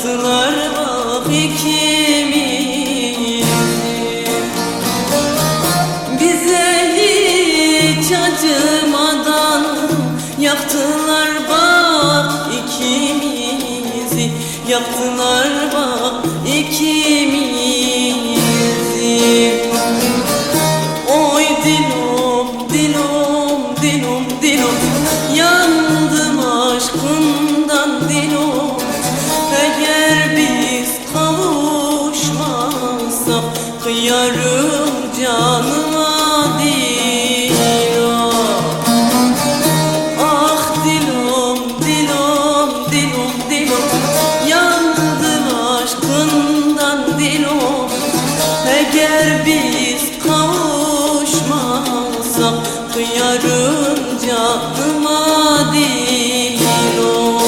yaktılar bak ikimizi. Bize hiç acımadan yaktılar bak ikimizi. Yaktılar bak ikimizi. Oy dilum, dilum, dilum, dilum, yandım aşkından dilum. Eğer biz kavuşmazsak kıyarım canıma dilum. Ah dilum, dilum, dilum, dilum, yandım aşkından dilum. Eğer biz kavuşmazsak kıyarım canıma dilum.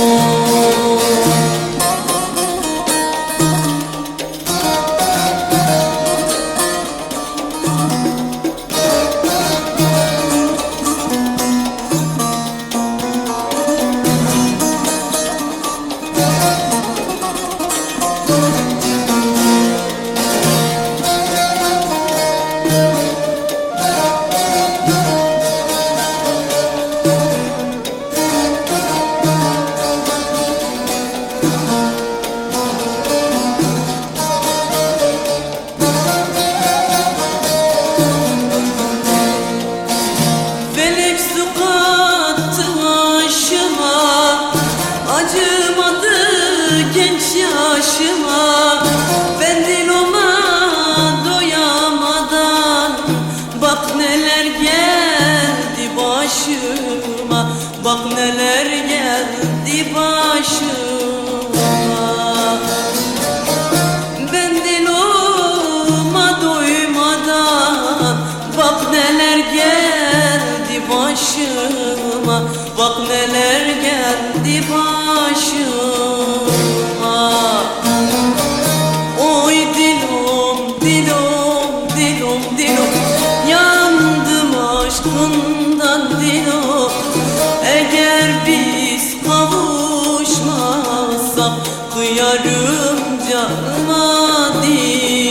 Felek su kattı aşıma, acımadı genç yaşıma. Ben diluma doyamadan bak neler geldi başıma. Bak neler geldi başıma. Ben diluma doymadan bak neler geldi başıma. Bak neler geldi başıma. Oy dilum, dilum, dilum, dilum, yandım aşkından dilum. Eğer biz kavuşmazsak kıyarım canıma dilum.